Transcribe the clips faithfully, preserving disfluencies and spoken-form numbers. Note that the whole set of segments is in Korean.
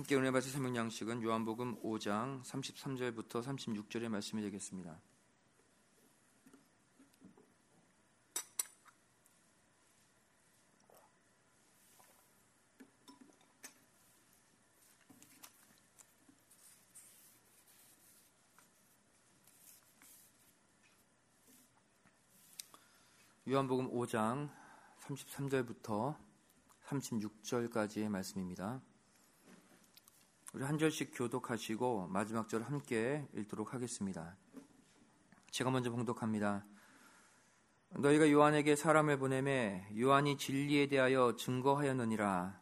함께 은혜 받을 생명 양식은 요한복음 오 장 삼십삼 절부터 삼십육 절의 말씀이 되겠습니다. 요한복음 오 장 삼십삼 절부터 삼십육 절까지의 말씀입니다. 우리 한 절씩 교독하시고 마지막 절 함께 읽도록 하겠습니다. 제가 먼저 봉독합니다. 너희가 요한에게 사람을 보내매 요한이 진리에 대하여 증거하였느니라.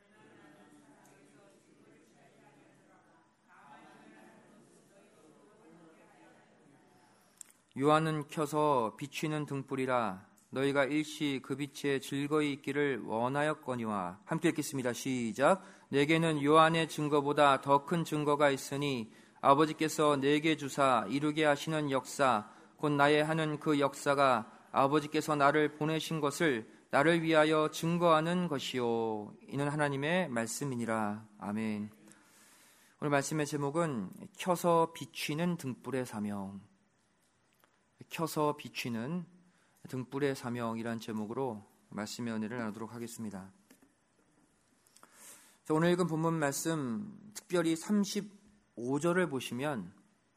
요한은 켜서 비추는 등불이라. 너희가 일시 그 빛에 즐거이 있기를 원하였거니와. 함께 읽겠습니다. 시작. 내게는 요한의 증거보다 더 큰 증거가 있으니 아버지께서 내게 주사 이루게 하시는 역사 곧 나의 하는 그 역사가 아버지께서 나를 보내신 것을 나를 위하여 증거하는 것이요. 이는 하나님의 말씀이니라. 아멘. 오늘 말씀의 제목은 켜서 비추는 등불의 사명. 켜서 비추는 등불의 사명이란 제목으로 말씀의 은혜를 나누도록 하겠습니다. 자, 오늘 읽은 본문 말씀 특별히 삼십오 절을 보시면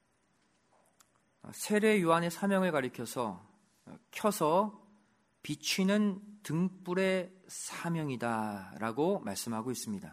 세례 요한의 사명을 가리켜서 켜서 비추는 등불의 사명이다 라고 말씀하고 있습니다.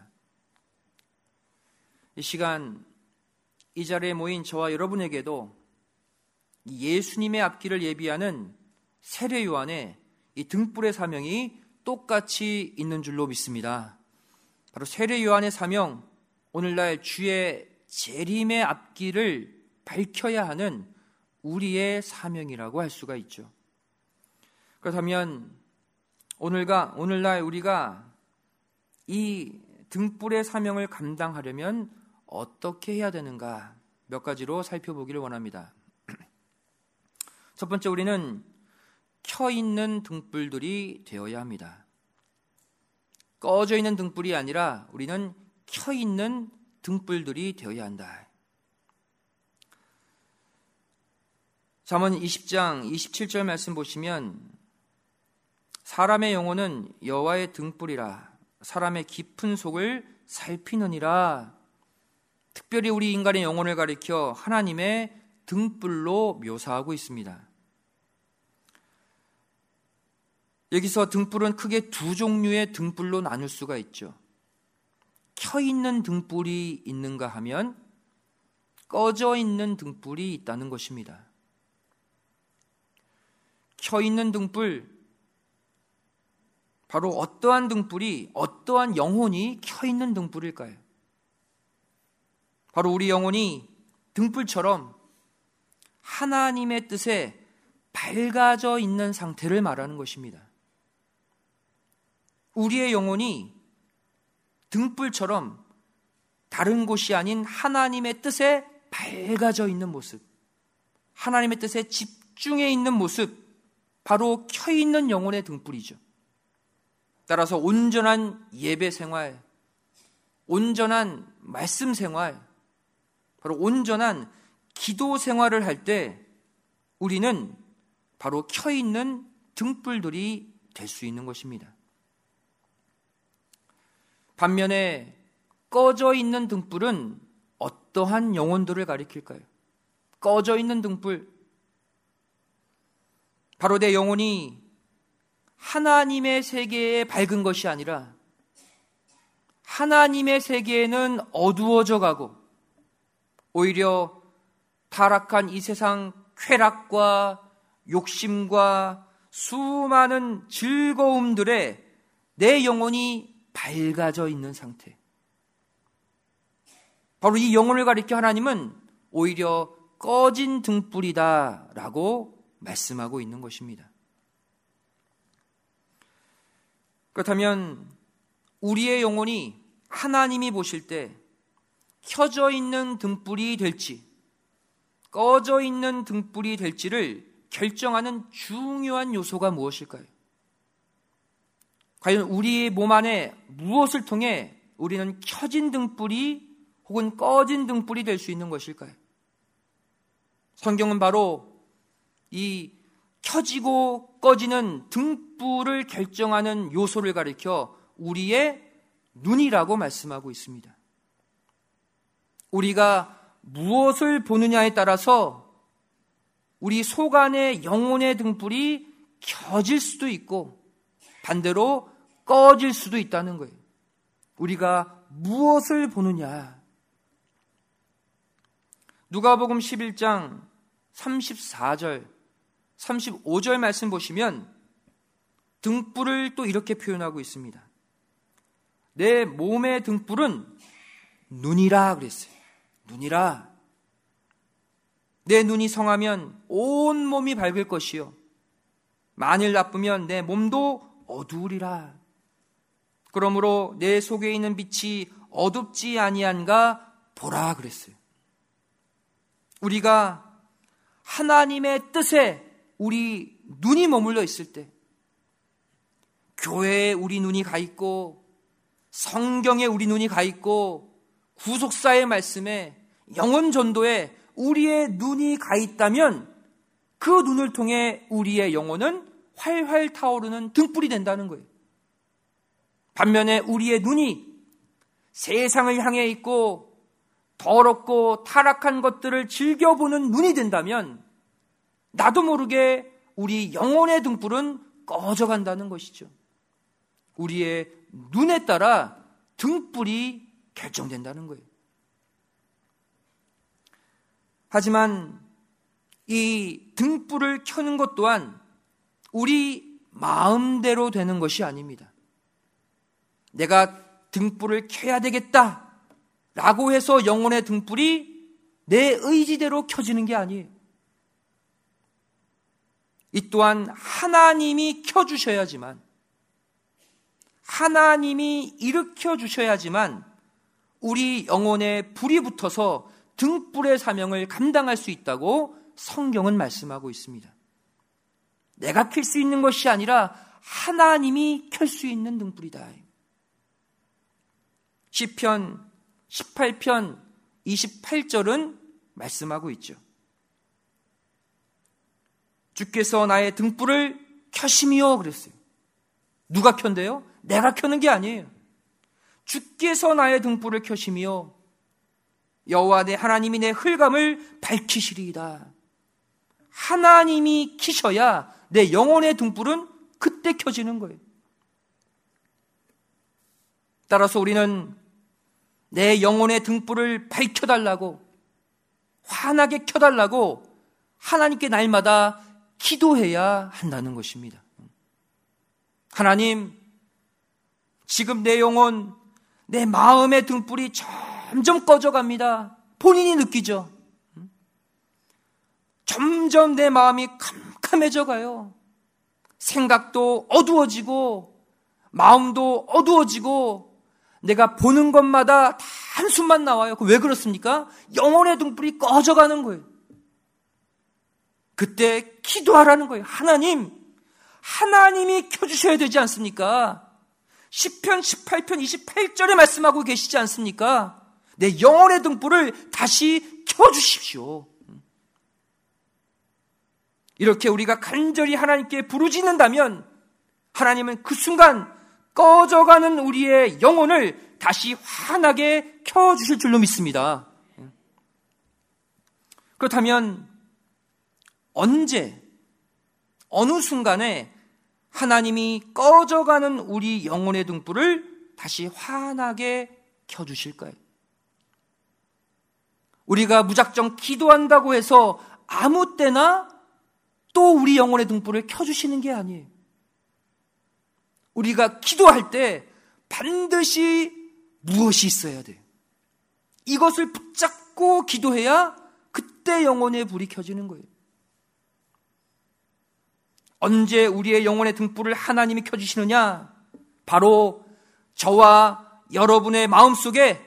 이 시간 이 자리에 모인 저와 여러분에게도 예수님의 앞길을 예비하는 세례 요한의 이 등불의 사명이 똑같이 있는 줄로 믿습니다. 바로 세례 요한의 사명, 오늘날 주의 재림의 앞길을 밝혀야 하는 우리의 사명이라고 할 수가 있죠. 그렇다면 오늘과 오늘날 우리가 이 등불의 사명을 감당하려면 어떻게 해야 되는가 몇 가지로 살펴보기를 원합니다. 첫 번째, 우리는 켜있는 등불들이 되어야 합니다. 꺼져 있는 등불이 아니라 우리는 켜있는 등불들이 되어야 한다. 잠언 이십 장 이십칠 절 말씀 보시면 사람의 영혼은 여호와의 등불이라 사람의 깊은 속을 살피느니라. 특별히 우리 인간의 영혼을 가리켜 하나님의 등불로 묘사하고 있습니다. 여기서 등불은 크게 두 종류의 등불로 나눌 수가 있죠. 켜있는 등불이 있는가 하면 꺼져 있는 등불이 있다는 것입니다. 켜있는 등불, 바로 어떠한 등불이, 어떠한 영혼이 켜있는 등불일까요? 바로 우리 영혼이 등불처럼 하나님의 뜻에 밝아져 있는 상태를 말하는 것입니다. 우리의 영혼이 등불처럼 다른 곳이 아닌 하나님의 뜻에 밝아져 있는 모습, 하나님의 뜻에 집중해 있는 모습, 바로 켜있는 영혼의 등불이죠. 따라서 온전한 예배 생활, 온전한 말씀 생활, 바로 온전한 기도 생활을 할 때 우리는 바로 켜있는 등불들이 될 수 있는 것입니다. 반면에 꺼져 있는 등불은 어떠한 영혼들을 가리킬까요? 꺼져 있는 등불, 바로 내 영혼이 하나님의 세계에 밝은 것이 아니라 하나님의 세계에는 어두워져 가고 오히려 타락한 이 세상 쾌락과 욕심과 수많은 즐거움들에 내 영혼이 밝아져 있는 상태. 바로 이 영혼을 가리켜 하나님은 오히려 꺼진 등불이다 라고 말씀하고 있는 것입니다. 그렇다면 우리의 영혼이 하나님이 보실 때 켜져 있는 등불이 될지 꺼져 있는 등불이 될지를 결정하는 중요한 요소가 무엇일까요? 과연 우리의 몸 안에 무엇을 통해 우리는 켜진 등불이 혹은 꺼진 등불이 될 수 있는 것일까요? 성경은 바로 이 켜지고 꺼지는 등불을 결정하는 요소를 가리켜 우리의 눈이라고 말씀하고 있습니다. 우리가 무엇을 보느냐에 따라서 우리 속 안의 영혼의 등불이 켜질 수도 있고 반대로 꺼질 수도 있다는 거예요. 우리가 무엇을 보느냐. 누가복음 십일 장 삼십사 절, 삼십오 절 말씀 보시면 등불을 또 이렇게 표현하고 있습니다. 내 몸의 등불은 눈이라 그랬어요. 눈이라. 내 눈이 성하면 온 몸이 밝을 것이요 만일 나쁘면 내 몸도 어두우리라. 그러므로 내 속에 있는 빛이 어둡지 아니한가 보라 그랬어요. 우리가 하나님의 뜻에 우리 눈이 머물러 있을 때, 교회에 우리 눈이 가 있고 성경에 우리 눈이 가 있고 구속사의 말씀에 영혼 전도에 우리의 눈이 가 있다면 그 눈을 통해 우리의 영혼은 활활 타오르는 등불이 된다는 거예요. 반면에 우리의 눈이 세상을 향해 있고 더럽고 타락한 것들을 즐겨보는 눈이 된다면 나도 모르게 우리 영혼의 등불은 꺼져간다는 것이죠. 우리의 눈에 따라 등불이 결정된다는 거예요. 하지만 이 등불을 켜는 것 또한 우리 마음대로 되는 것이 아닙니다. 내가 등불을 켜야 되겠다 라고 해서 영혼의 등불이 내 의지대로 켜지는 게 아니에요. 이 또한 하나님이 켜주셔야지만, 하나님이 일으켜 주셔야지만 우리 영혼에 불이 붙어서 등불의 사명을 감당할 수 있다고 성경은 말씀하고 있습니다. 내가 켤 수 있는 것이 아니라 하나님이 켤 수 있는 등불이다. 시편 십팔 편 이십팔 절은 말씀하고 있죠. 주께서 나의 등불을 켜심이요 그랬어요. 누가 켠대요? 내가 켜는 게 아니에요. 주께서 나의 등불을 켜심이요 여호와 내 하나님이 내 흑암을 밝히시리이다. 하나님이 켜셔야 내 영혼의 등불은 그때 켜지는 거예요. 따라서 우리는 내 영혼의 등불을 밝혀달라고, 환하게 켜달라고 하나님께 날마다 기도해야 한다는 것입니다. 하나님, 지금 내 영혼, 내 마음의 등불이 점점 꺼져갑니다. 본인이 느끼죠. 점점 내 마음이 캄캄해져 가요. 생각도 어두워지고 마음도 어두워지고 내가 보는 것마다 다 한숨만 나와요. 왜 그렇습니까? 영혼의 등불이 꺼져가는 거예요. 그때 기도하라는 거예요. 하나님, 하나님이 켜주셔야 되지 않습니까? 시편 십팔 편 이십팔 절에 말씀하고 계시지 않습니까? 내 영혼의 등불을 다시 켜주십시오. 이렇게 우리가 간절히 하나님께 부르짖는다면 하나님은 그 순간 꺼져가는 우리의 영혼을 다시 환하게 켜주실 줄로 믿습니다. 그렇다면 언제, 어느 순간에 하나님이 꺼져가는 우리 영혼의 등불을 다시 환하게 켜주실까요? 우리가 무작정 기도한다고 해서 아무 때나 또 우리 영혼의 등불을 켜주시는 게 아니에요. 우리가 기도할 때 반드시 무엇이 있어야 돼요. 이것을 붙잡고 기도해야 그때 영혼의 불이 켜지는 거예요. 언제 우리의 영혼의 등불을 하나님이 켜주시느냐? 바로 저와 여러분의 마음속에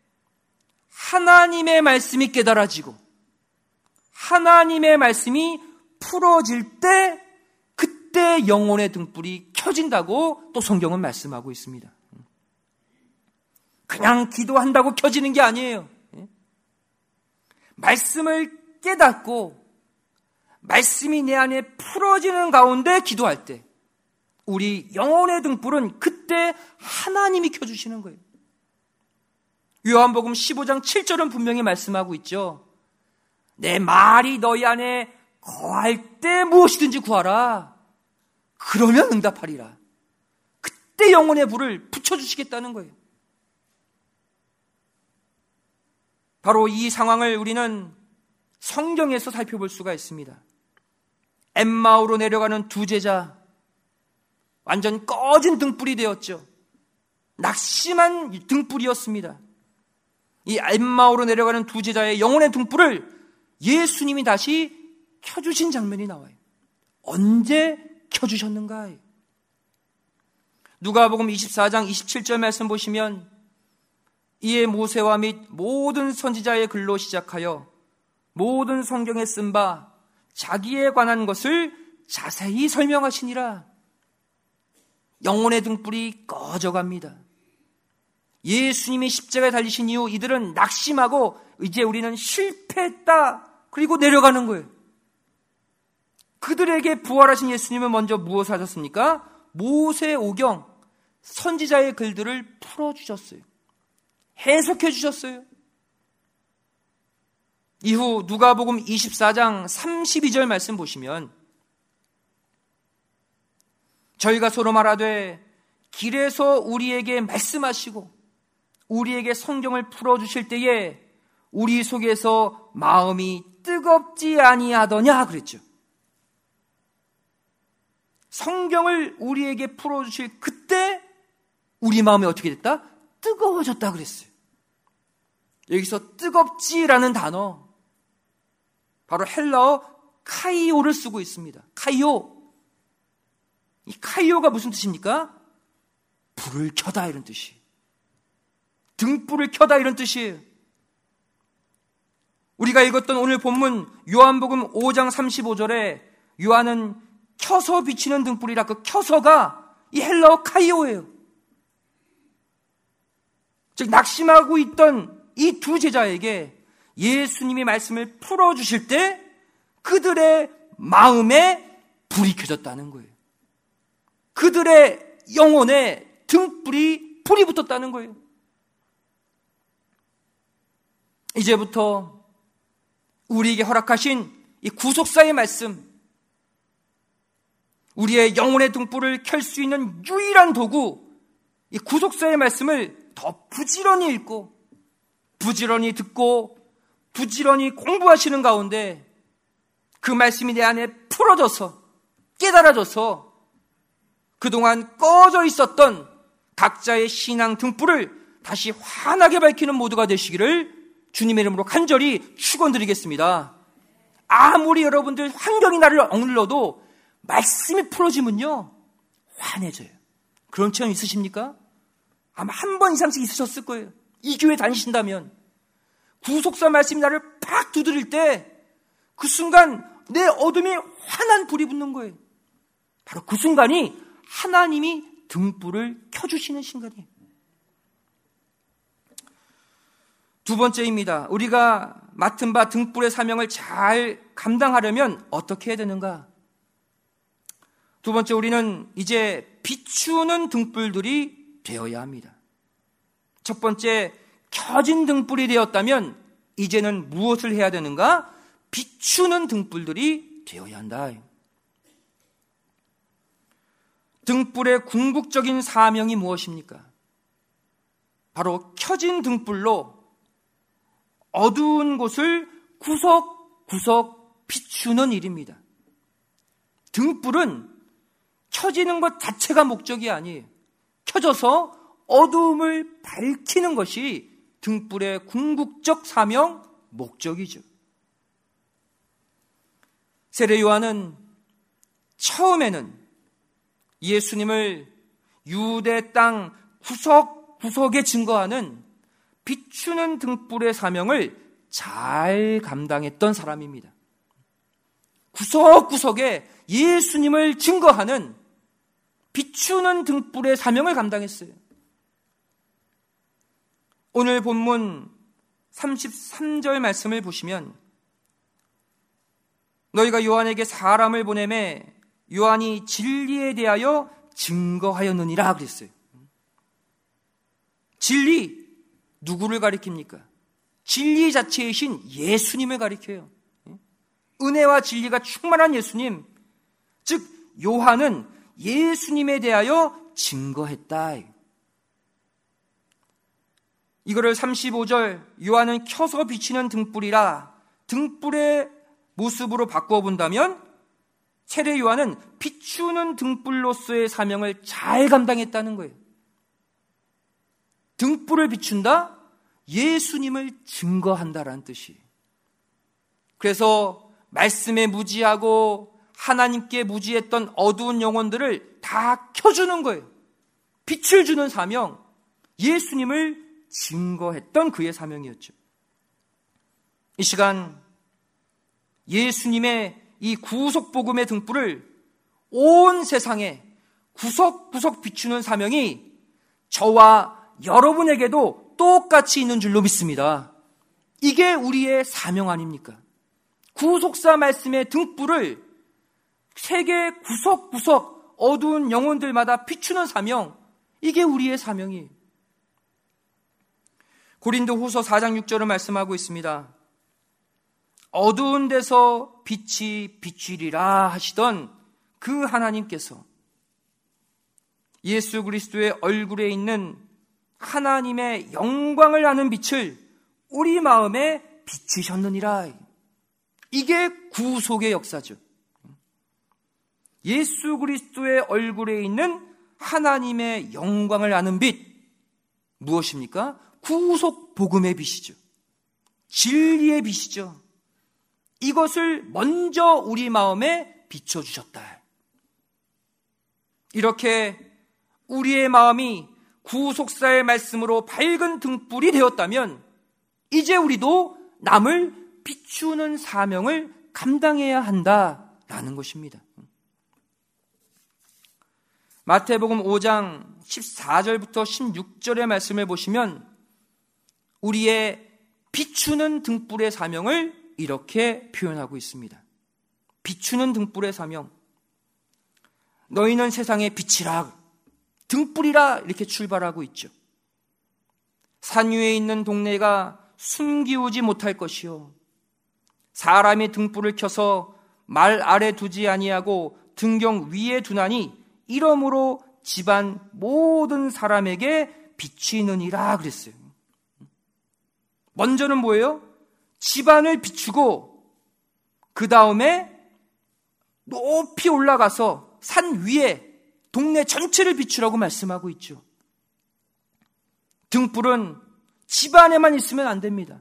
하나님의 말씀이 깨달아지고 하나님의 말씀이 풀어질 때 그때 영혼의 등불이 켜진다고 또 성경은 말씀하고 있습니다. 그냥 기도한다고 켜지는 게 아니에요. 말씀을 깨닫고 말씀이 내 안에 풀어지는 가운데 기도할 때 우리 영혼의 등불은 그때 하나님이 켜주시는 거예요. 요한복음 십오 장 칠 절은 분명히 말씀하고 있죠. 내 말이 너희 안에 거할 때 무엇이든지 구하라. 그러면 응답하리라. 그때 영혼의 불을 붙여주시겠다는 거예요. 바로 이 상황을 우리는 성경에서 살펴볼 수가 있습니다. 엠마오로 내려가는 두 제자, 완전 꺼진 등불이 되었죠. 낙심한 등불이었습니다. 이 엠마오로 내려가는 두 제자의 영혼의 등불을 예수님이 다시 켜주신 장면이 나와요. 언제 켜주셨는가? 누가복음 이십사 장 이십칠 절 말씀 보시면 이에 모세와 및 모든 선지자의 글로 시작하여 모든 성경에 쓴 바 자기에 관한 것을 자세히 설명하시니라. 영혼의 등불이 꺼져갑니다. 예수님이 십자가에 달리신 이후 이들은 낙심하고 이제 우리는 실패했다. 그리고 내려가는 거예요. 그들에게 부활하신 예수님은 먼저 무엇을 하셨습니까? 모세오경, 선지자의 글들을 풀어주셨어요. 해석해 주셨어요. 이후 누가복음 이십사 장 삼십이 절 말씀 보시면 저희가 서로 말하되 길에서 우리에게 말씀하시고 우리에게 성경을 풀어주실 때에 우리 속에서 마음이 뜨겁지 아니하더냐 그랬죠. 성경을 우리에게 풀어주실 그때 우리 마음이 어떻게 됐다? 뜨거워졌다 그랬어요. 여기서 뜨겁지라는 단어 바로 헬라어 카이오를 쓰고 있습니다. 카이오. 이 카이오가 무슨 뜻입니까? 불을 켜다 이런 뜻이. 등불을 켜다 이런 뜻이에요. 우리가 읽었던 오늘 본문 요한복음 오 장 삼십오 절에 요한은 켜서 비치는 등불이라 그 켜서가 이 헬라어 카이오예요. 즉 낙심하고 있던 이 두 제자에게 예수님이 말씀을 풀어주실 때 그들의 마음에 불이 켜졌다는 거예요. 그들의 영혼에 등불이 불이 붙었다는 거예요. 이제부터 우리에게 허락하신 이 구속사의 말씀, 우리의 영혼의 등불을 켤 수 있는 유일한 도구, 이 구속사의 말씀을 더 부지런히 읽고 부지런히 듣고 부지런히 공부하시는 가운데 그 말씀이 내 안에 풀어져서 깨달아져서 그동안 꺼져 있었던 각자의 신앙 등불을 다시 환하게 밝히는 모두가 되시기를 주님의 이름으로 간절히 축원드리겠습니다. 아무리 여러분들 환경이 나를 억눌러도 말씀이 풀어지면요 환해져요. 그런 체험 있으십니까? 아마 한 번 이상씩 있으셨을 거예요. 이 교회 다니신다면 구속사 말씀이 나를 팍 두드릴 때 그 순간 내 어둠에 환한 불이 붙는 거예요. 바로 그 순간이 하나님이 등불을 켜주시는 순간이에요. 두 번째입니다. 우리가 맡은 바 등불의 사명을 잘 감당하려면 어떻게 해야 되는가? 두 번째, 우리는 이제 비추는 등불들이 되어야 합니다. 첫 번째, 켜진 등불이 되었다면 이제는 무엇을 해야 되는가? 비추는 등불들이 되어야 한다. 등불의 궁극적인 사명이 무엇입니까? 바로 켜진 등불로 어두운 곳을 구석구석 비추는 일입니다. 등불은 켜지는 것 자체가 목적이 아니에요. 켜져서 어두움을 밝히는 것이 등불의 궁극적 사명, 목적이죠. 세례 요한은 처음에는 예수님을 유대 땅 구석구석에 증거하는 비추는 등불의 사명을 잘 감당했던 사람입니다. 구석구석에 예수님을 증거하는 비추는 등불의 사명을 감당했어요. 오늘 본문 삼십삼 절 말씀을 보시면 너희가 요한에게 사람을 보내매 요한이 진리에 대하여 증거하였느니라 그랬어요. 진리, 누구를 가리킵니까? 진리 자체이신 예수님을 가리켜요. 은혜와 진리가 충만한 예수님, 즉 요한은 예수님에 대하여 증거했다. 이거를 삼십오 절 요한은 켜서 비치는 등불이라 등불의 모습으로 바꾸어 본다면 세례 요한은 비추는 등불로서의 사명을 잘 감당했다는 거예요. 등불을 비춘다? 예수님을 증거한다라는 뜻이에요. 그래서 말씀에 무지하고 하나님께 무지했던 어두운 영혼들을 다 켜주는 거예요. 빛을 주는 사명, 예수님을 증거했던 그의 사명이었죠. 이 시간 예수님의 이 구속복음의 등불을 온 세상에 구석구석 비추는 사명이 저와 여러분에게도 똑같이 있는 줄로 믿습니다. 이게 우리의 사명 아닙니까? 구속사 말씀의 등불을 세계 구석구석 어두운 영혼들마다 비추는 사명, 이게 우리의 사명이에요. 고린도후서 사 장 육 절을 말씀하고 있습니다. 어두운 데서 빛이 비추리라 하시던 그 하나님께서 예수 그리스도의 얼굴에 있는 하나님의 영광을 아는 빛을 우리 마음에 비추셨느니라. 이게 구속의 역사죠. 예수 그리스도의 얼굴에 있는 하나님의 영광을 아는 빛, 무엇입니까? 구속 복음의 빛이죠. 진리의 빛이죠. 이것을 먼저 우리 마음에 비춰주셨다. 이렇게 우리의 마음이 구속사의 말씀으로 밝은 등불이 되었다면 이제 우리도 남을 비추는 사명을 감당해야 한다라는 것입니다. 마태복음 오 장 십사 절부터 십육 절의 말씀을 보시면 우리의 비추는 등불의 사명을 이렇게 표현하고 있습니다. 비추는 등불의 사명. 너희는 세상의 빛이라, 등불이라 이렇게 출발하고 있죠. 산 위에 있는 동네가 숨기우지 못할 것이요, 사람이 등불을 켜서 말 아래 두지 아니하고 등경 위에 두나니 이러므로 집안 모든 사람에게 비치느니라 그랬어요. 먼저는 뭐예요? 집안을 비추고 그 다음에 높이 올라가서 산 위에 동네 전체를 비추라고 말씀하고 있죠. 등불은 집안에만 있으면 안 됩니다.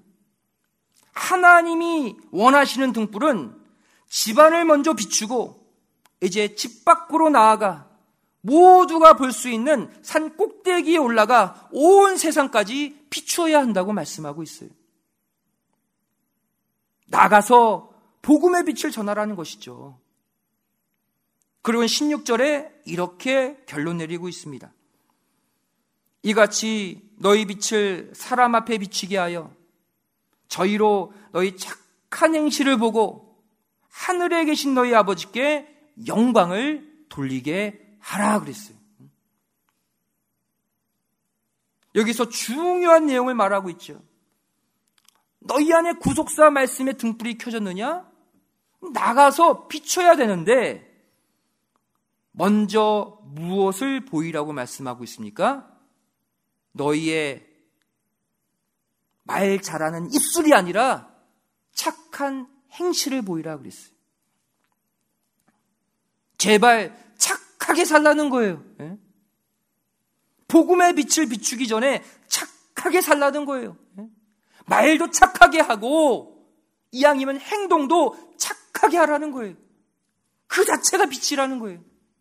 하나님이 원하시는 등불은 집안을 먼저 비추고 이제 집 밖으로 나아가 모두가 볼 수 있는 산 꼭대기에 올라가 온 세상까지 비추어야 한다고 말씀하고 있어요. 나가서 복음의 빛을 전하라는 것이죠. 그리고 십육 절에 이렇게 결론 내리고 있습니다. 이같이 너희 빛을 사람 앞에 비치게 하여 저희로 너희 착한 행실을 보고 하늘에 계신 너희 아버지께 영광을 돌리게 하라 그랬어요. 여기서 중요한 내용을 말하고 있죠. 너희 안에 구속사 말씀의 등불이 켜졌느냐? 나가서 비춰야 되는데 먼저 무엇을 보이라고 말씀하고 있습니까? 너희의 말 잘하는 입술이 아니라 착한 행실을 보이라 그랬어요. 제발 착하게 살라는 거예요. 예? 복음의 빛을 비추기 전에 착하게 살라는 거예요. 예? 말도 착하게 하고 이왕이면 행동도 착하게 하라는 거예요. 그 자체가 빛이라는 거예요.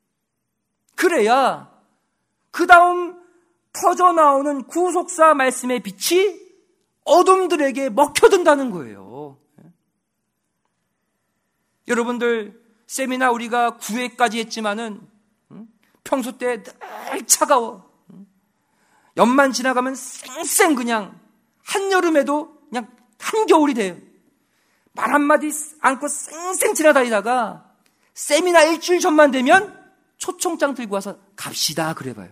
그래야 그 다음 터져나오는 구속사 말씀의 빛이 어둠들에게 먹혀든다는 거예요. 예? 여러분들 세미나 우리가 구 회까지 했지만은 음? 평소 때 늘 차가워. 음? 연만 지나가면 쌩쌩 그냥 한여름에도 그냥 한겨울이 돼요. 말 한마디 않고 쌩쌩 지나다니다가 세미나 일주일 전만 되면 초청장 들고 와서 갑시다 그래봐요.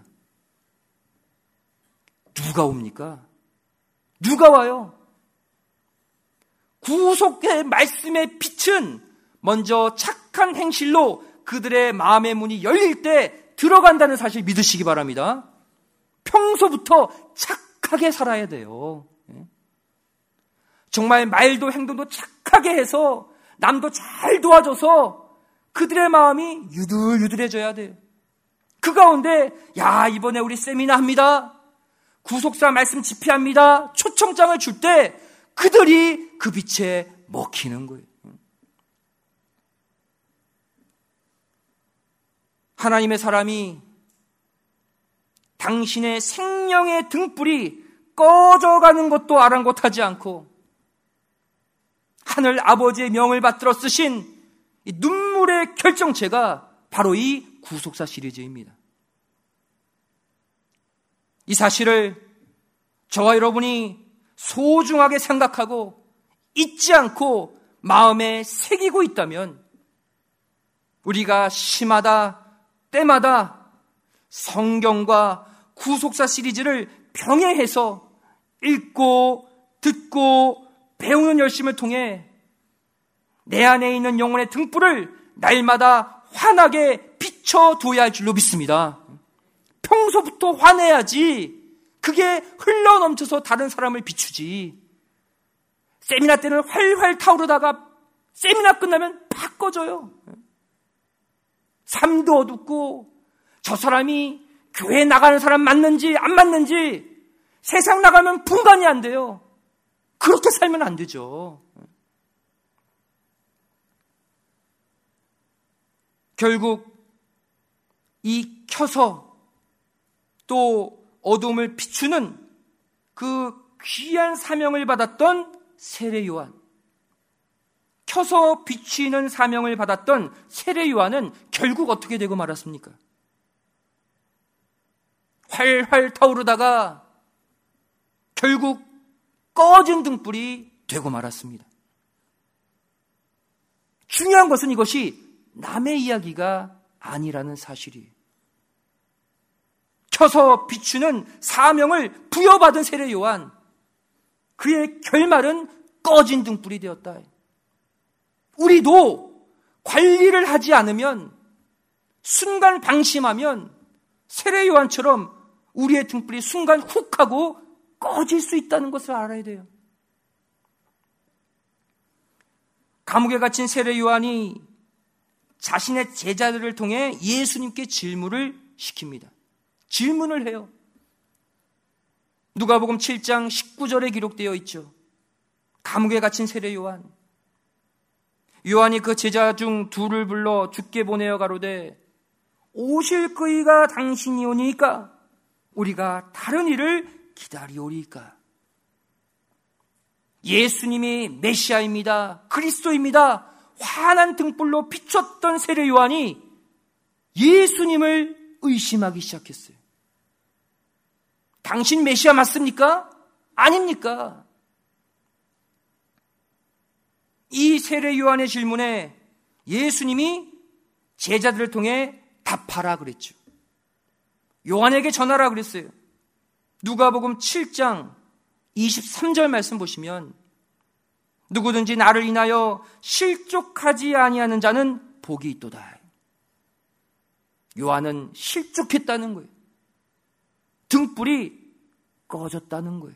누가 옵니까? 누가 와요? 구속의 말씀의 빛은 먼저 착한 행실로 그들의 마음의 문이 열릴 때 들어간다는 사실 믿으시기 바랍니다. 평소부터 착하게 살아야 돼요. 정말 말도 행동도 착하게 해서 남도 잘 도와줘서 그들의 마음이 유들유들해져야 돼요. 그 가운데 야 이번에 우리 세미나 합니다. 구속사 말씀 집회합니다. 초청장을 줄 때 그들이 그 빛에 먹히는 거예요. 하나님의 사람이 당신의 생명의 등불이 꺼져가는 것도 아랑곳하지 않고 하늘 아버지의 명을 받들어 쓰신 이 눈물의 결정체가 바로 이 구속사 시리즈입니다. 이 사실을 저와 여러분이 소중하게 생각하고 잊지 않고 마음에 새기고 있다면 우리가 시마다 때마다 성경과 구속사 시리즈를 병행해서 읽고 듣고 배우는 열심을 통해 내 안에 있는 영혼의 등불을 날마다 환하게 비춰둬야 할 줄로 믿습니다. 평소부터 환해야지 그게 흘러넘쳐서 다른 사람을 비추지. 세미나 때는 활활 타오르다가 세미나 끝나면 팍 꺼져요. 삶도 어둡고 저 사람이 교회 나가는 사람 맞는지 안 맞는지 세상 나가면 분간이 안 돼요. 그렇게 살면 안 되죠. 결국 이 켜서 또 어둠을 비추는 그 귀한 사명을 받았던 세례 요한, 켜서 비추는 사명을 받았던 세례 요한은 결국 어떻게 되고 말았습니까? 활활 타오르다가 결국 꺼진 등불이 되고 말았습니다. 중요한 것은 이것이 남의 이야기가 아니라는 사실이에요. 켜서 비추는 사명을 부여받은 세례 요한, 그의 결말은 꺼진 등불이 되었다. 우리도 관리를 하지 않으면, 순간 방심하면 세례 요한처럼 우리의 등불이 순간 훅 하고 꺼질 수 있다는 것을 알아야 돼요. 감옥에 갇힌 세례 요한이 자신의 제자들을 통해 예수님께 질문을 시킵니다. 질문을 해요. 누가복음 칠 장 십구 절에 기록되어 있죠. 감옥에 갇힌 세례 요한. 요한이 그 제자 중 둘을 불러 죽게 보내어 가로되 오실 그이가 당신이오니까 우리가 다른 이를 기다리오리까. 예수님이 메시아입니다. 그리스도입니다. 환한 등불로 비췄던 세례 요한이 예수님을 의심하기 시작했어요. 당신 메시아 맞습니까? 아닙니까? 이 세례 요한의 질문에 예수님이 제자들을 통해 답하라 그랬죠. 요한에게 전하라 그랬어요. 누가복음 칠 장 이십삼 절 말씀 보시면 누구든지 나를 인하여 실족하지 아니하는 자는 복이 있도다. 요한은 실족했다는 거예요. 등불이 꺼졌다는 거예요.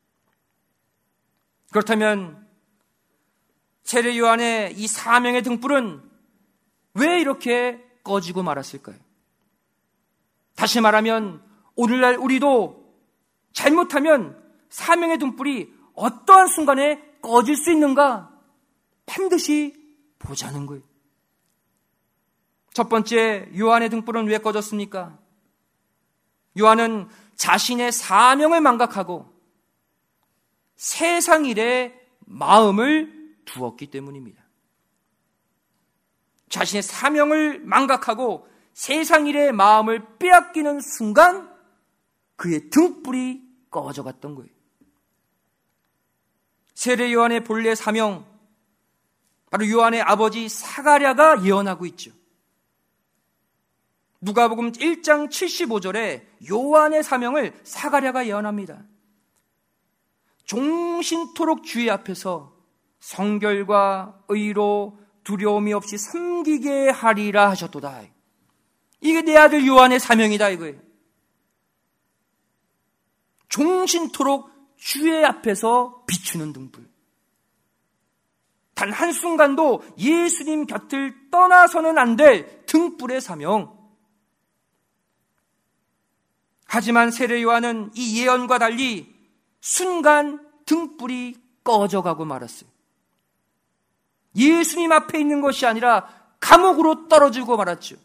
그렇다면 세례 요한의 이 사명의 등불은 왜 이렇게 꺼지고 말았을까요? 다시 말하면 오늘날 우리도 잘못하면 사명의 등불이 어떠한 순간에 꺼질 수 있는가 반드시 보자는 거예요. 첫 번째, 요한의 등불은 왜 꺼졌습니까? 요한은 자신의 사명을 망각하고 세상 일에 마음을 두었기 때문입니다. 자신의 사명을 망각하고 세상 일에 마음을 빼앗기는 순간 그의 등불이 꺼져갔던 거예요. 세례 요한의 본래 사명, 바로 요한의 아버지 사가랴가 예언하고 있죠. 누가복음 일 장 칠십오 절에 요한의 사명을 사가랴가 예언합니다. 종신토록 주의 앞에서 성결과 의로 두려움이 없이 섬기게 하리라 하셨도다. 이게 내 아들 요한의 사명이다 이거예요. 종신토록 주의 앞에서 비추는 등불. 단 한순간도 예수님 곁을 떠나서는 안 될 등불의 사명. 하지만 세례 요한은 이 예언과 달리 순간 등불이 꺼져가고 말았어요. 예수님 앞에 있는 것이 아니라 감옥으로 떨어지고 말았죠.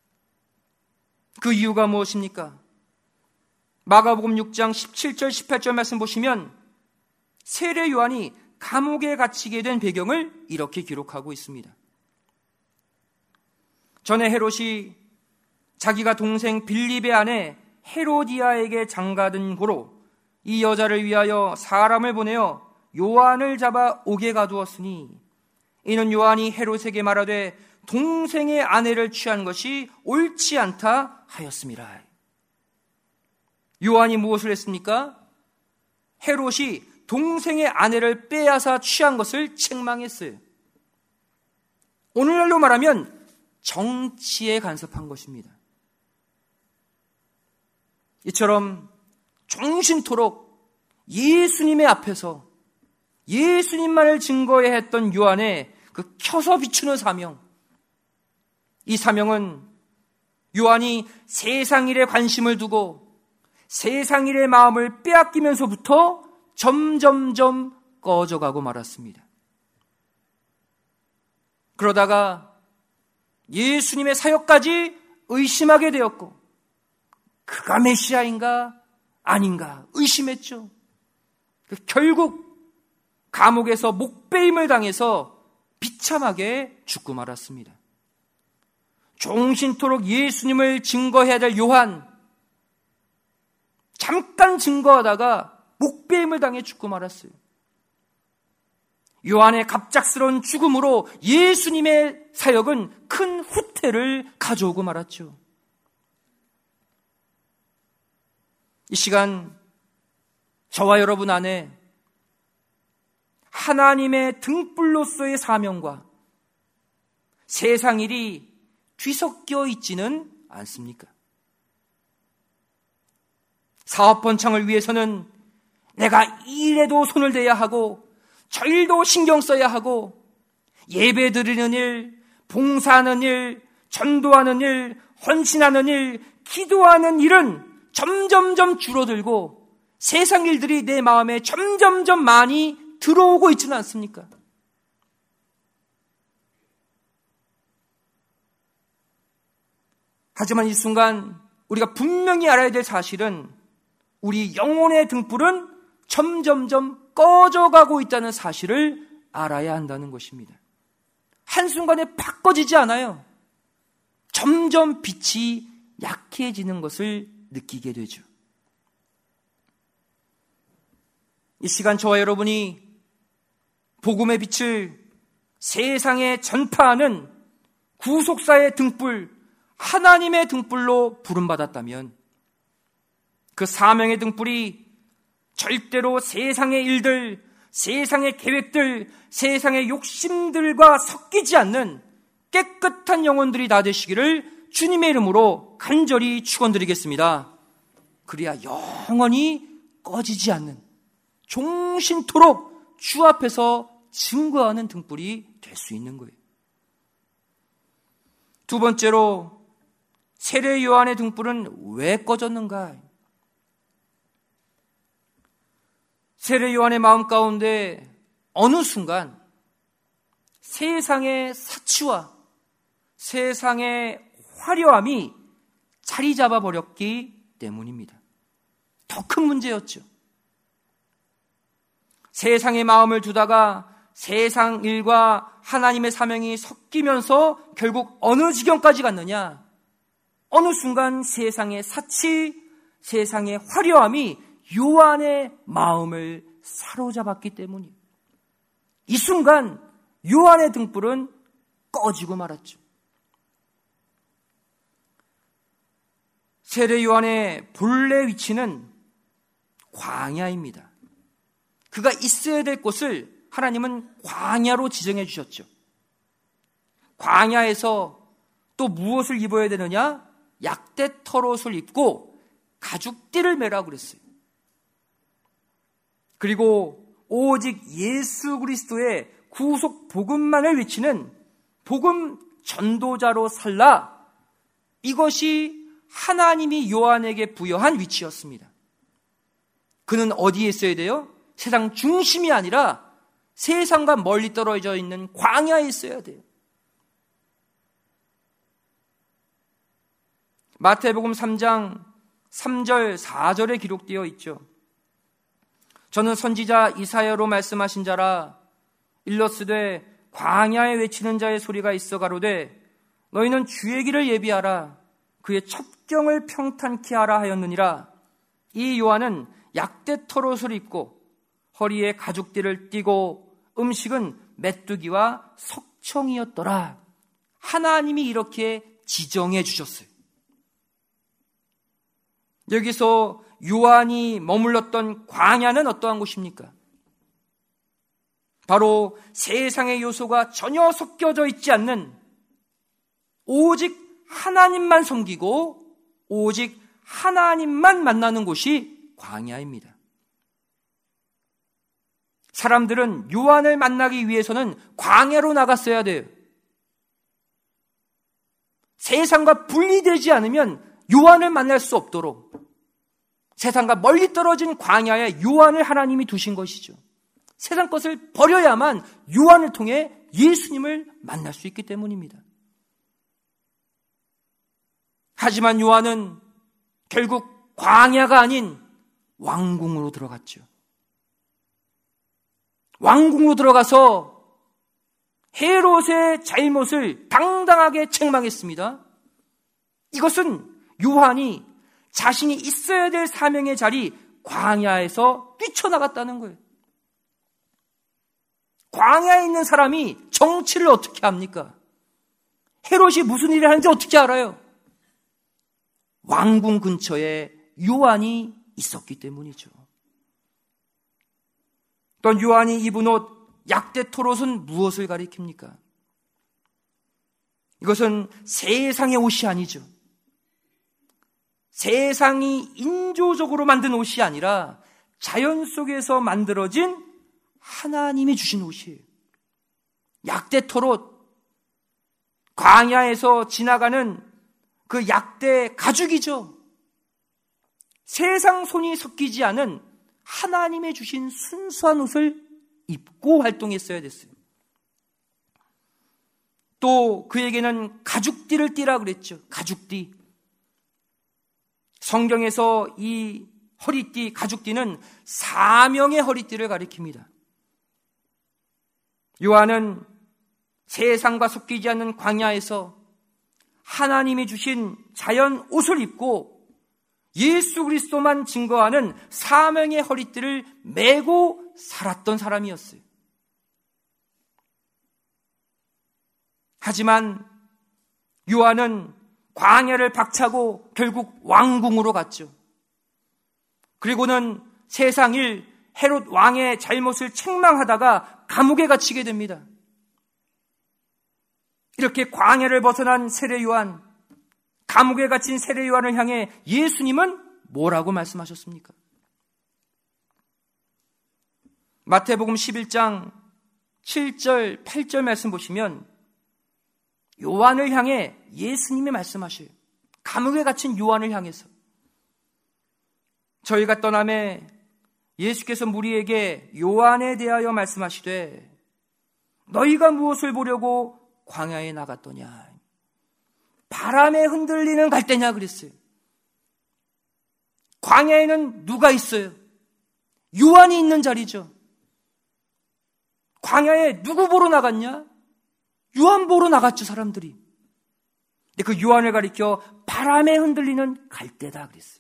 그 이유가 무엇입니까? 마가복음 육 장 십칠 절 십팔 절 말씀 보시면 세례 요한이 감옥에 갇히게 된 배경을 이렇게 기록하고 있습니다. 전에 헤롯이 자기가 동생 빌립의 아내 헤로디아에게 장가든 고로 이 여자를 위하여 사람을 보내어 요한을 잡아 옥에 가두었으니 이는 요한이 헤롯에게 말하되 동생의 아내를 취한 것이 옳지 않다 하였습니다. 요한이 무엇을 했습니까? 헤롯이 동생의 아내를 빼앗아 취한 것을 책망했어요. 오늘날로 말하면 정치에 간섭한 것입니다. 이처럼 종신토록 예수님의 앞에서 예수님만을 증거해야 했던 요한의 그 켜서 비추는 사명, 이 사명은 요한이 세상 일에 관심을 두고 세상 일의 마음을 빼앗기면서부터 점점점 꺼져가고 말았습니다. 그러다가 예수님의 사역까지 의심하게 되었고 그가 메시아인가 아닌가 의심했죠. 결국 감옥에서 목베임을 당해서 비참하게 죽고 말았습니다. 종신토록 예수님을 증거해야 될 요한, 잠깐 증거하다가 목베임을 당해 죽고 말았어요. 요한의 갑작스러운 죽음으로 예수님의 사역은 큰 후퇴를 가져오고 말았죠. 이 시간 저와 여러분 안에 하나님의 등불로서의 사명과 세상 일이 뒤섞여 있지는 않습니까? 사업 번창을 위해서는 내가 이 일에도 손을 대야 하고 저 일도 신경 써야 하고 예배 드리는 일, 봉사하는 일, 전도하는 일, 헌신하는 일, 기도하는 일은 점점점 줄어들고 세상 일들이 내 마음에 점점점 많이 들어오고 있지는 않습니까? 하지만 이 순간 우리가 분명히 알아야 될 사실은 우리 영혼의 등불은 점점점 꺼져가고 있다는 사실을 알아야 한다는 것입니다. 한순간에 팍 꺼지지 않아요. 점점 빛이 약해지는 것을 느끼게 되죠. 이 시간 저와 여러분이 복음의 빛을 세상에 전파하는 구속사의 등불, 하나님의 등불로 부름받았다면 그 사명의 등불이 절대로 세상의 일들, 세상의 계획들, 세상의 욕심들과 섞이지 않는 깨끗한 영혼들이 다 되시기를 주님의 이름으로 간절히 축원드리겠습니다. 그래야 영원히 꺼지지 않는 종신토록 주 앞에서 증거하는 등불이 될 수 있는 거예요. 두 번째로 세례 요한의 등불은 왜 꺼졌는가? 세례 요한의 마음 가운데 어느 순간 세상의 사치와 세상의 화려함이 자리 잡아버렸기 때문입니다. 더 큰 문제였죠. 세상의 마음을 두다가 세상 일과 하나님의 사명이 섞이면서 결국 어느 지경까지 갔느냐? 어느 순간 세상의 사치, 세상의 화려함이 요한의 마음을 사로잡았기 때문이에요. 이 순간 요한의 등불은 꺼지고 말았죠. 세례 요한의 본래 위치는 광야입니다. 그가 있어야 될 곳을 하나님은 광야로 지정해 주셨죠. 광야에서 또 무엇을 입어야 되느냐? 약대 털옷을 입고 가죽띠를 매라고 그랬어요. 그리고 오직 예수 그리스도의 구속 복음만을 외치는 복음 전도자로 살라. 이것이 하나님이 요한에게 부여한 위치였습니다. 그는 어디에 있어야 돼요? 세상 중심이 아니라 세상과 멀리 떨어져 있는 광야에 있어야 돼요. 마태복음 삼 장 삼 절 사 절에 기록되어 있죠. 저는 선지자 이사야로 말씀하신 자라. 일러스되 광야에 외치는 자의 소리가 있어 가로되 너희는 주의 길을 예비하라. 그의 첩경을 평탄케 하라 하였느니라. 이 요한은 약대 털옷을 입고 허리에 가죽띠를 띠고 음식은 메뚜기와 석청이었더라. 하나님이 이렇게 지정해 주셨어요. 여기서 요한이 머물렀던 광야는 어떠한 곳입니까? 바로 세상의 요소가 전혀 섞여져 있지 않는 오직 하나님만 섬기고 오직 하나님만 만나는 곳이 광야입니다. 사람들은 요한을 만나기 위해서는 광야로 나갔어야 돼요. 세상과 분리되지 않으면 요한을 만날 수 없도록 세상과 멀리 떨어진 광야에 요한을 하나님이 두신 것이죠. 세상 것을 버려야만 요한을 통해 예수님을 만날 수 있기 때문입니다. 하지만 요한은 결국 광야가 아닌 왕궁으로 들어갔죠. 왕궁으로 들어가서 헤롯의 잘못을 당당하게 책망했습니다. 이것은 요한이 자신이 있어야 될 사명의 자리 광야에서 뛰쳐나갔다는 거예요. 광야에 있는 사람이 정치를 어떻게 합니까? 헤롯이 무슨 일을 하는지 어떻게 알아요? 왕궁 근처에 요한이 있었기 때문이죠. 또 요한이 입은 옷 약대 털옷은 무엇을 가리킵니까? 이것은 세상의 옷이 아니죠. 세상이 인조적으로 만든 옷이 아니라 자연 속에서 만들어진 하나님이 주신 옷이에요. 약대 털옷, 광야에서 지나가는 그 약대 가죽이죠. 세상 손이 섞이지 않은 하나님의 주신 순수한 옷을 입고 활동했어야 됐어요. 또 그에게는 가죽띠를 띠라 그랬죠. 가죽띠. 성경에서 이 허리띠, 가죽띠는 사명의 허리띠를 가리킵니다. 요한은 세상과 섞이지 않는 광야에서 하나님이 주신 자연 옷을 입고 예수 그리스도만 증거하는 사명의 허리띠를 메고 살았던 사람이었어요. 하지만 요한은 광야를 박차고 결국 왕궁으로 갔죠. 그리고는 세상 일 헤롯 왕의 잘못을 책망하다가 감옥에 갇히게 됩니다. 이렇게 광야를 벗어난 세례 요한, 감옥에 갇힌 세례 요한을 향해 예수님은 뭐라고 말씀하셨습니까? 마태복음 십일 장 칠 절, 팔 절 말씀 보시면 요한을 향해 예수님이 말씀하셔요. 감옥에 갇힌 요한을 향해서. 저희가 떠남에 예수께서 무리에게 요한에 대하여 말씀하시되 너희가 무엇을 보려고 광야에 나갔더냐? 바람에 흔들리는 갈대냐 그랬어요. 광야에는 누가 있어요? 요한이 있는 자리죠. 광야에 누구 보러 나갔냐? 요한 보러 나갔죠, 사람들이. 근데 그 요한을 가리켜 바람에 흔들리는 갈대다 그랬어요.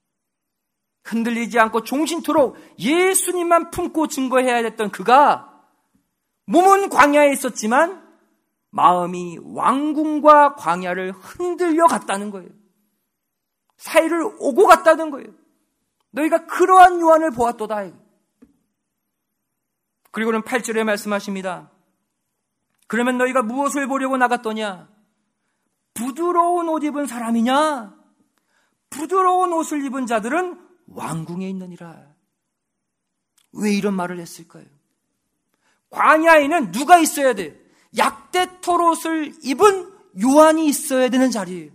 흔들리지 않고 종신토록 예수님만 품고 증거해야 됐던 그가 몸은 광야에 있었지만 마음이 왕궁과 광야를 흔들려 갔다는 거예요. 사이를 오고 갔다는 거예요. 너희가 그러한 요한을 보았도다. 그리고는 팔 절에 말씀하십니다. 그러면 너희가 무엇을 보려고 나갔더냐? 부드러운 옷 입은 사람이냐? 부드러운 옷을 입은 자들은 왕궁에 있느니라. 왜 이런 말을 했을까요? 광야에는 누가 있어야 돼요? 약대토 옷을 입은 요한이 있어야 되는 자리예요.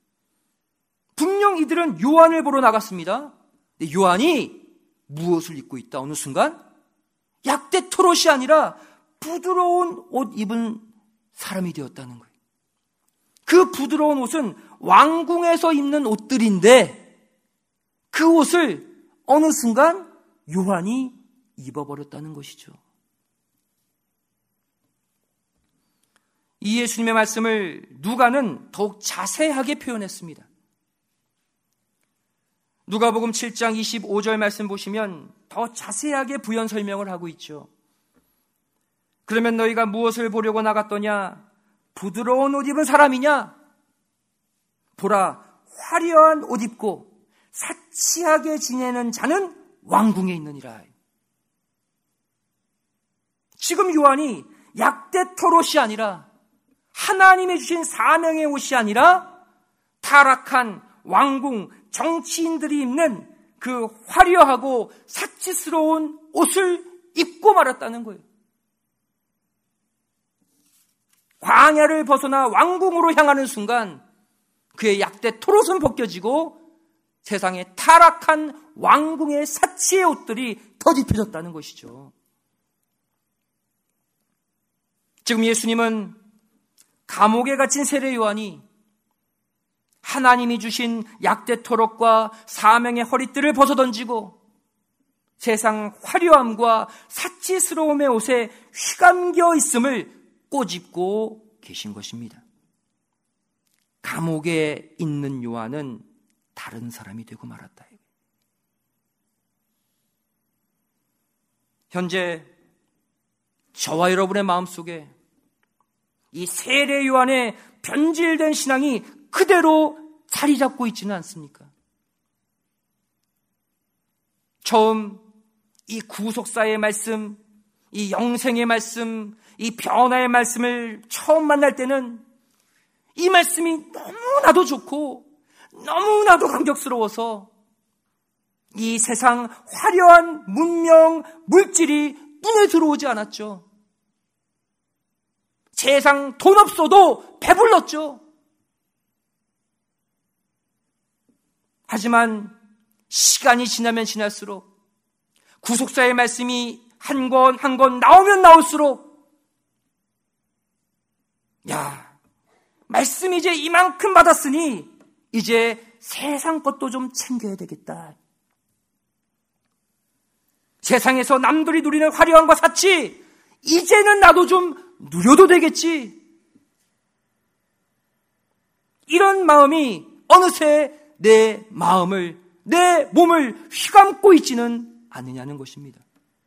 분명 이들은 요한을 보러 나갔습니다. 근데 요한이 무엇을 입고 있다? 어느 순간 약대토 옷이 아니라 부드러운 옷 입은 사람이 되었다는 거예요. 그 부드러운 옷은 왕궁에서 입는 옷들인데 그 옷을 어느 순간 요한이 입어버렸다는 것이죠. 이 예수님의 말씀을 누가는 더욱 자세하게 표현했습니다. 누가복음 칠 장 이십오 절 말씀 보시면 더 자세하게 부연 설명을 하고 있죠. 그러면 너희가 무엇을 보려고 나갔더냐? 부드러운 옷 입은 사람이냐? 보라, 화려한 옷 입고 사치하게 지내는 자는 왕궁에 있느니라. 지금 요한이 약대토 옷이 아니라 하나님이 주신 사명의 옷이 아니라 타락한 왕궁 정치인들이 입는 그 화려하고 사치스러운 옷을 입고 말았다는 거예요. 광야를 벗어나 왕궁으로 향하는 순간 그의 약대 토롯은 벗겨지고 세상에 타락한 왕궁의 사치의 옷들이 덧입혀졌다는 것이죠. 지금 예수님은 감옥에 갇힌 세례 요한이 하나님이 주신 약대 토롯과 사명의 허리띠를 벗어던지고 세상 화려함과 사치스러움의 옷에 휘감겨 있음을 꼬집고 계신 것입니다. 감옥에 있는 요한은 다른 사람이 되고 말았다. 현재 저와 여러분의 마음속에 이 세례 요한의 변질된 신앙이 그대로 자리 잡고 있지는 않습니까? 처음 이 구속사의 말씀, 이 영생의 말씀, 이 변화의 말씀을 처음 만날 때는 이 말씀이 너무나도 좋고 너무나도 감격스러워서 이 세상 화려한 문명, 물질이 눈에 들어오지 않았죠. 세상 돈 없어도 배불렀죠. 하지만 시간이 지나면 지날수록 구속사의 말씀이 한 권 한 권 나오면 나올수록 야, 말씀이 이제 이만큼 받았으니 이제 세상 것도 좀 챙겨야 되겠다. 세상에서 남들이 누리는 화려함과 사치, 이제는 나도 좀 누려도 되겠지. 이런 마음이 어느새 내 마음을, 내 몸을 휘감고 있지는 않느냐는 것입니다.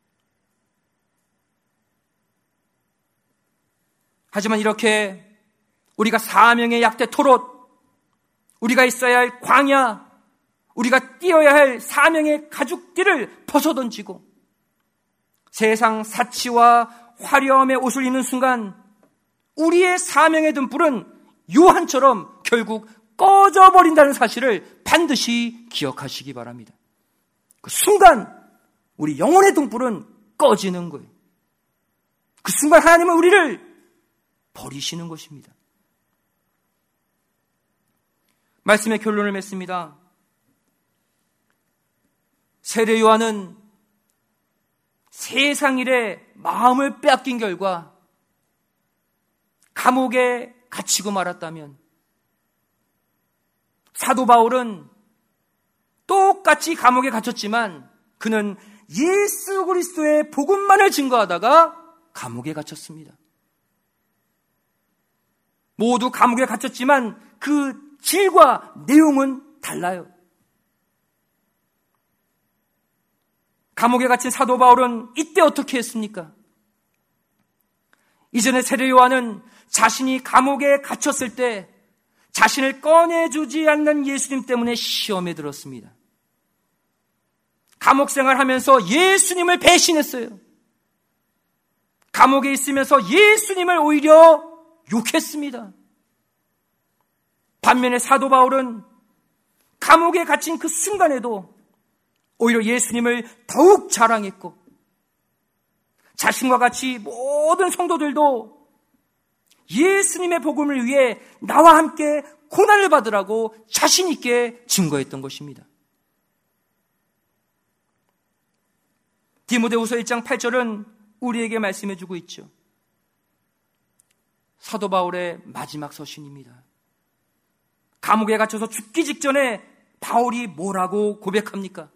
하지만 이렇게 우리가 사명의 약대 토롯, 우리가 있어야 할 광야, 우리가 뛰어야 할 사명의 가죽띠를 벗어던지고 세상 사치와 화려함의 옷을 입는 순간 우리의 사명의 등불은 요한처럼 결국 꺼져버린다는 사실을 반드시 기억하시기 바랍니다. 그 순간 우리 영혼의 등불은 꺼지는 거예요. 그 순간 하나님은 우리를 버리시는 것입니다. 말씀의 결론을 맺습니다. 세례 요한은 세상 일에 마음을 빼앗긴 결과 감옥에 갇히고 말았다면 사도 바울은 똑같이 감옥에 갇혔지만 그는 예수 그리스도의 복음만을 증거하다가 감옥에 갇혔습니다. 모두 감옥에 갇혔지만 그 질과 내용은 달라요. 감옥에 갇힌 사도 바울은 이때 어떻게 했습니까? 이전에 세례 요한은 자신이 감옥에 갇혔을 때 자신을 꺼내주지 않는 예수님 때문에 시험에 들었습니다. 감옥 생활하면서 예수님을 배신했어요. 감옥에 있으면서 예수님을 오히려 욕했습니다. 반면에 사도 바울은 감옥에 갇힌 그 순간에도 오히려 예수님을 더욱 자랑했고, 자신과 같이 모든 성도들도 예수님의 복음을 위해 나와 함께 고난을 받으라고 자신 있게 증거했던 것입니다. 디모데후서 일 장 팔 절은 우리에게 말씀해주고 있죠. 사도 바울의 마지막 서신입니다. 감옥에 갇혀서 죽기 직전에 바울이 뭐라고 고백합니까?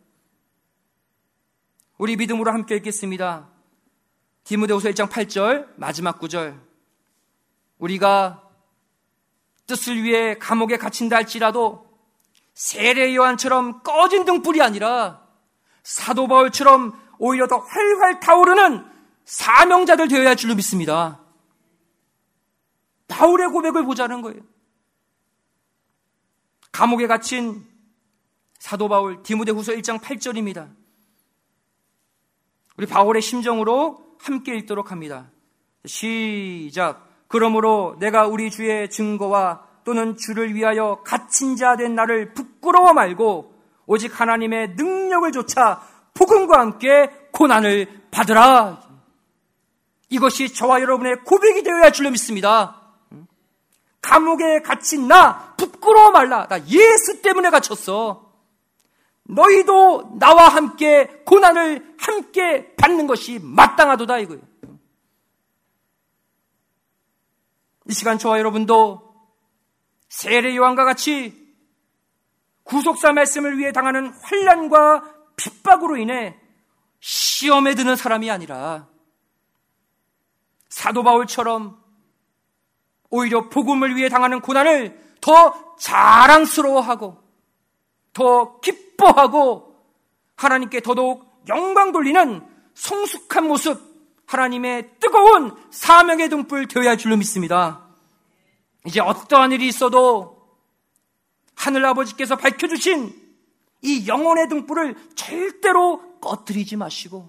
우리 믿음으로 함께 읽겠습니다. 디모데후서 일 장 팔 절 마지막 구절. 우리가 뜻을 위해 감옥에 갇힌다 할지라도 세례 요한처럼 꺼진 등불이 아니라 사도 바울처럼 오히려 더 활활 타오르는 사명자들 되어야 할 줄로 믿습니다. 바울의 고백을 보자는 거예요. 감옥에 갇힌 사도 바울, 디모데후서 일 장 팔 절입니다. 우리 바울의 심정으로 함께 읽도록 합니다. 시작. 그러므로 내가 우리 주의 증거와 또는 주를 위하여 갇힌 자 된 나를 부끄러워 말고 오직 하나님의 능력을 조차 복음과 함께 고난을 받으라. 이것이 저와 여러분의 고백이 되어야 할 줄로 믿습니다. 감옥에 갇힌 나 부끄러워 말라. 나 예수 때문에 갇혔어. 너희도 나와 함께 고난을 함께 받는 것이 마땅하도다 이거예요. 이 시간 저와 여러분도 세례 요한과 같이 구속사 말씀을 위해 당하는 환난과 핍박으로 인해 시험에 드는 사람이 아니라 사도 바울처럼 오히려 복음을 위해 당하는 고난을 더 자랑스러워하고 더 기뻐하고 하나님께 더더욱 영광 돌리는 성숙한 모습, 하나님의 뜨거운 사명의 등불 되어야 할 줄로 믿습니다. 이제 어떠한 일이 있어도 하늘아버지께서 밝혀주신 이 영혼의 등불을 절대로 꺼뜨리지 마시고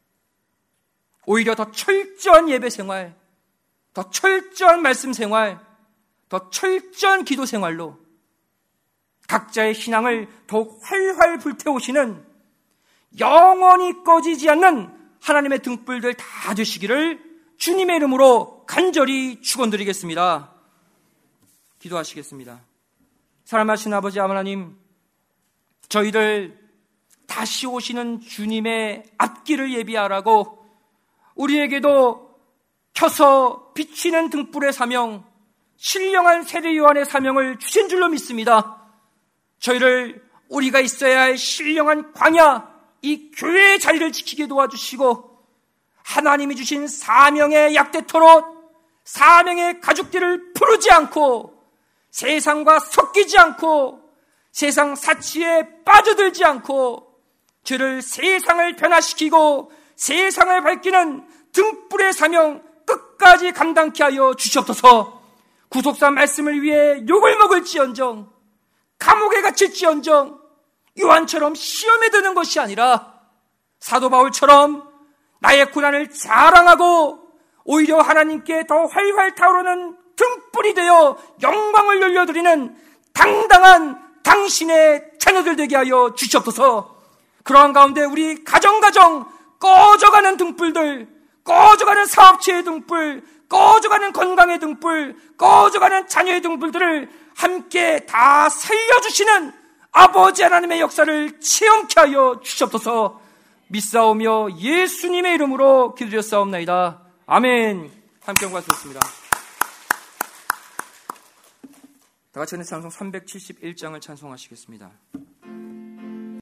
오히려 더 철저한 예배 생활, 더 철저한 말씀 생활, 더 철저한 기도 생활로 각자의 신앙을 더욱 활활 불태우시는 영원히 꺼지지 않는 하나님의 등불들 다 되시기를 주님의 이름으로 간절히 축원드리겠습니다. 기도하시겠습니다. 사랑하신 아버지 하나님, 저희들 다시 오시는 주님의 앞길을 예비하라고 우리에게도 켜서 비치는 등불의 사명, 신령한 세례 요한의 사명을 주신 줄로 믿습니다. 저희를 우리가 있어야 할 신령한 광야, 이 교회의 자리를 지키게 도와주시고 하나님이 주신 사명의 약대토록 사명의 가죽들을 부르지 않고 세상과 섞이지 않고 세상 사치에 빠져들지 않고 죄를 세상을 변화시키고 세상을 밝히는 등불의 사명 끝까지 감당케 하여 주시옵소서. 구속사 말씀을 위해 욕을 먹을지언정 감옥에 갇힐지언정 요한처럼 시험에 드는 것이 아니라 사도 바울처럼 나의 고난을 자랑하고 오히려 하나님께 더 활활 타오르는 등불이 되어 영광을 돌려드리는 당당한 당신의 자녀들 되게 하여 주시옵소서. 그러한 가운데 우리 가정가정 꺼져가는 등불들, 꺼져가는 사업체의 등불, 꺼져가는 건강의 등불, 꺼져가는 자녀의 등불들을 함께 다 살려주시는 아버지 하나님의 역사를 체험케 하여 주시옵소서. 믿사오며 예수님의 이름으로 기도드렸사옵나이다. 아멘. 함께 영광스럽습니다. 다 같이 찬송 삼백칠십일 장을 찬송하시겠습니다.